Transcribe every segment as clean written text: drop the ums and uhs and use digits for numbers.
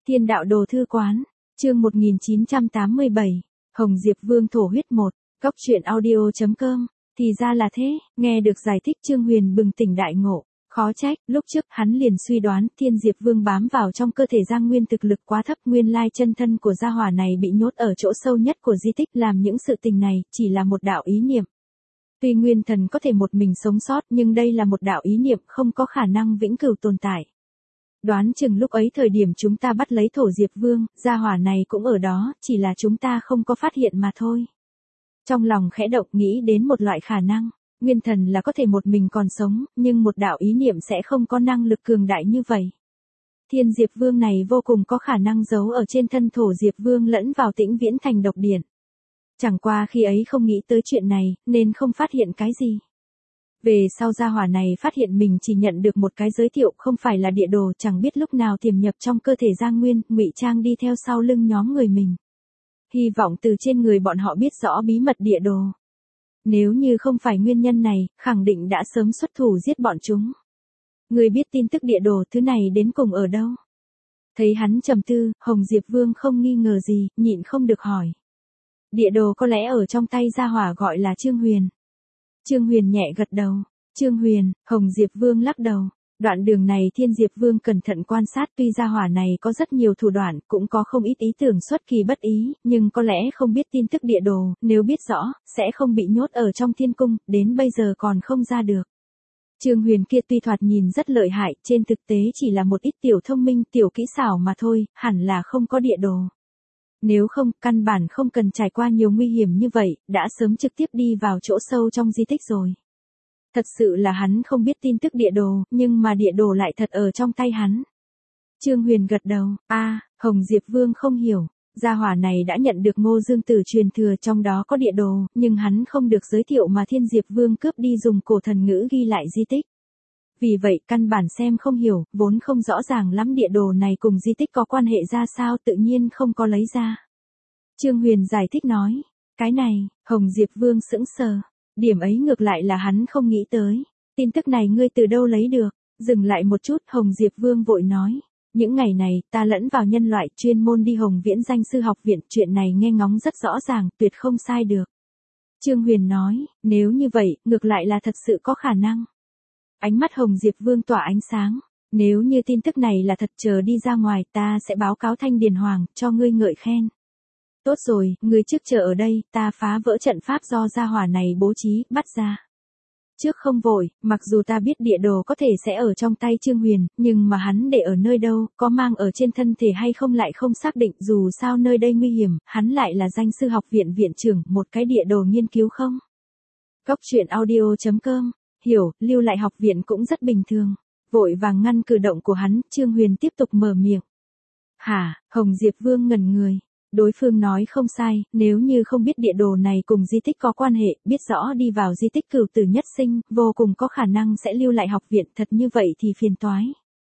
Thiên đạo đồ thư quán, chương 1987, Hồng Diệp Vương thổ huyết 1, góc truyện audio.com, thì ra là thế, nghe được giải thích Trương Huyền bừng tỉnh đại ngộ, khó trách, lúc trước hắn liền suy đoán Thiên Diệp Vương bám vào trong cơ thể Giang Nguyên thực lực quá thấp, nguyên lai chân thân của gia hỏa này bị nhốt ở chỗ sâu nhất của di tích, làm những sự tình này chỉ là một đạo ý niệm. Tuy nguyên thần có thể một mình sống sót nhưng đây là một đạo ý niệm không có khả năng vĩnh cửu tồn tại. Đoán chừng lúc ấy thời điểm chúng ta bắt lấy thổ Diệp Vương, gia hỏa này cũng ở đó, chỉ là chúng ta không có phát hiện mà thôi. Trong lòng khẽ động nghĩ đến một loại khả năng, nguyên thần là có thể một mình còn sống, nhưng một đạo ý niệm sẽ không có năng lực cường đại như vậy. Thiên Diệp Vương này vô cùng có khả năng giấu ở trên thân thổ Diệp Vương lẫn vào Tĩnh Viễn Thành độc điện. Chẳng qua khi ấy không nghĩ tới chuyện này, nên không phát hiện cái gì. Về sau gia hỏa này phát hiện mình chỉ nhận được một cái giới thiệu không phải là địa đồ, chẳng biết lúc nào tiềm nhập trong cơ thể Giang Nguyên, ngụy trang đi theo sau lưng nhóm người mình. Hy vọng từ trên người bọn họ biết rõ bí mật địa đồ. Nếu như không phải nguyên nhân này, khẳng định đã sớm xuất thủ giết bọn chúng. Người biết tin tức địa đồ thứ này đến cùng ở đâu? Thấy hắn trầm tư, Hồng Diệp Vương không nghi ngờ gì, nhịn không được hỏi. Địa đồ có lẽ ở trong tay gia hỏa gọi là Trương Huyền. Trương Huyền nhẹ gật đầu. Trương Huyền, Hồng Diệp Vương lắc đầu. Đoạn đường này Thiên Diệp Vương cẩn thận quan sát, tuy gia hỏa này có rất nhiều thủ đoạn, cũng có không ít ý tưởng xuất kỳ bất ý, nhưng có lẽ không biết tin tức địa đồ, nếu biết rõ, sẽ không bị nhốt ở trong thiên cung, đến bây giờ còn không ra được. Trương Huyền kia tuy thoạt nhìn rất lợi hại, trên thực tế chỉ là một ít tiểu thông minh, tiểu kỹ xảo mà thôi, hẳn là không có địa đồ. Nếu không, căn bản không cần trải qua nhiều nguy hiểm như vậy, đã sớm trực tiếp đi vào chỗ sâu trong di tích rồi. Thật sự là hắn không biết tin tức địa đồ, nhưng mà địa đồ lại thật ở trong tay hắn. Trương Huyền gật đầu, Hồng Diệp Vương không hiểu, gia hỏa này đã nhận được Ngô Dương Tử truyền thừa, trong đó có địa đồ, nhưng hắn không được giới thiệu mà Thiên Diệp Vương cướp đi dùng cổ thần ngữ ghi lại di tích. Vì vậy căn bản xem không hiểu, vốn không rõ ràng lắm địa đồ này cùng di tích có quan hệ ra sao, tự nhiên không có lấy ra. Trương Huyền giải thích nói, cái này, Hồng Diệp Vương sững sờ, điểm ấy ngược lại là hắn không nghĩ tới, tin tức này ngươi từ đâu lấy được? Dừng lại một chút, Hồng Diệp Vương vội nói, những ngày này ta lẫn vào nhân loại chuyên môn đi Hồng Viễn Danh Sư học viện, chuyện này nghe ngóng rất rõ ràng, tuyệt không sai được. Trương Huyền nói, nếu như vậy, ngược lại là thật sự có khả năng. Ánh mắt Hồng Diệp Vương tỏa ánh sáng, nếu như tin tức này là thật, chờ đi ra ngoài ta sẽ báo cáo Thanh Điền Hoàng, cho ngươi ngợi khen. Tốt rồi, ngươi trước chờ ở đây, ta phá vỡ trận pháp do gia hỏa này bố trí, bắt ra. Trước không vội, mặc dù ta biết địa đồ có thể sẽ ở trong tay Trương Huyền, nhưng mà hắn để ở nơi đâu, có mang ở trên thân thể hay không lại không xác định, dù sao nơi đây nguy hiểm, hắn lại là Danh Sư học viện viện trưởng, một cái địa đồ nghiên cứu không? Góc truyện audio.com, hiểu, lưu lại học viện cũng rất bình thường. Vội vàng ngăn cử động của hắn, Trương Huyền tiếp tục mở miệng. Hả, Hồng Diệp Vương ngẩn người. Đối phương nói không sai, nếu như không biết địa đồ này cùng di tích có quan hệ, biết rõ đi vào di tích Cửu Tử Nhất Sinh, vô cùng có khả năng sẽ lưu lại học viện, thật như vậy thì phiền toái.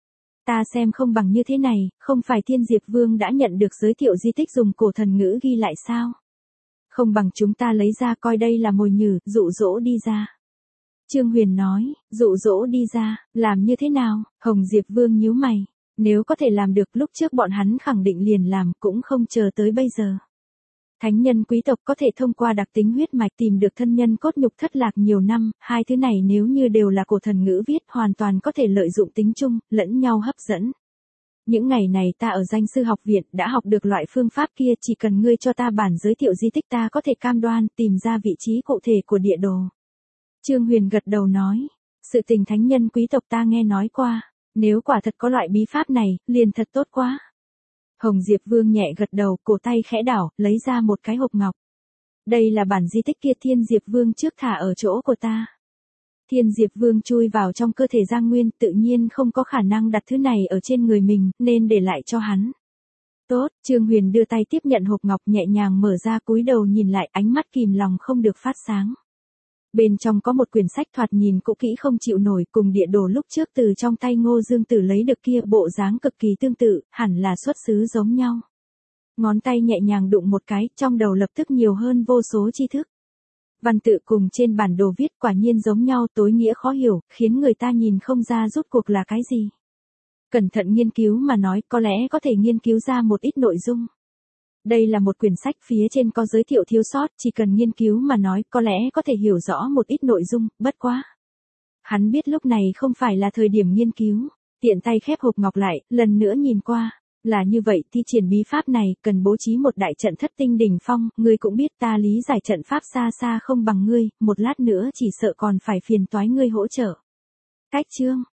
Ta xem không bằng như thế này, không phải Thiên Diệp Vương đã nhận được giới thiệu di tích dùng cổ thần ngữ ghi lại sao? Không bằng chúng ta lấy ra coi đây là mồi nhử, dụ dỗ đi ra. Trương Huyền nói, dụ dỗ đi ra, làm như thế nào? Hồng Diệp Vương nhíu mày. Nếu có thể làm được lúc trước bọn hắn khẳng định liền làm, cũng không chờ tới bây giờ. Thánh nhân quý tộc có thể thông qua đặc tính huyết mạch tìm được thân nhân cốt nhục thất lạc nhiều năm, hai thứ này nếu như đều là cổ thần ngữ viết, hoàn toàn có thể lợi dụng tính chung, lẫn nhau hấp dẫn. Những ngày này ta ở Danh Sư học viện đã học được loại phương pháp kia, chỉ cần ngươi cho ta bản giới thiệu di tích ta có thể cam đoan tìm ra vị trí cụ thể của địa đồ. Trương Huyền gật đầu nói, sự tình thánh nhân quý tộc ta nghe nói qua. Nếu quả thật có loại bí pháp này, liền thật tốt quá. Hồng Diệp Vương nhẹ gật đầu, cổ tay khẽ đảo, lấy ra một cái hộp ngọc. Đây là bản di tích kia Thiên Diệp Vương trước thả ở chỗ của ta. Thiên Diệp Vương chui vào trong cơ thể Giang Nguyên, tự nhiên không có khả năng đặt thứ này ở trên người mình, nên để lại cho hắn. Tốt, Trương Huyền đưa tay tiếp nhận hộp ngọc, nhẹ nhàng mở ra, cúi đầu nhìn lại, ánh mắt kìm lòng không được phát sáng. Bên trong có một quyển sách thoạt nhìn cũ kỹ không chịu nổi, cùng địa đồ lúc trước từ trong tay Ngô Dương Tử lấy được kia, bộ dáng cực kỳ tương tự, hẳn là xuất xứ giống nhau. Ngón tay nhẹ nhàng đụng một cái, trong đầu lập tức nhiều hơn vô số tri thức. Văn tự cùng trên bản đồ viết quả nhiên giống nhau, tối nghĩa khó hiểu, khiến người ta nhìn không ra rốt cuộc là cái gì. Cẩn thận nghiên cứu mà nói, có lẽ có thể nghiên cứu ra một ít nội dung. Đây là một quyển sách, phía trên có giới thiệu thiếu sót, chỉ cần nghiên cứu mà nói, có lẽ có thể hiểu rõ một ít nội dung, bất quá. Hắn biết lúc này không phải là thời điểm nghiên cứu, tiện tay khép hộp ngọc lại, lần nữa nhìn qua. Là như vậy, thi triển bí pháp này, cần bố trí một đại trận thất tinh đỉnh phong, ngươi cũng biết ta lý giải trận pháp xa xa không bằng ngươi, một lát nữa chỉ sợ còn phải phiền toái ngươi hỗ trợ. Cách chương.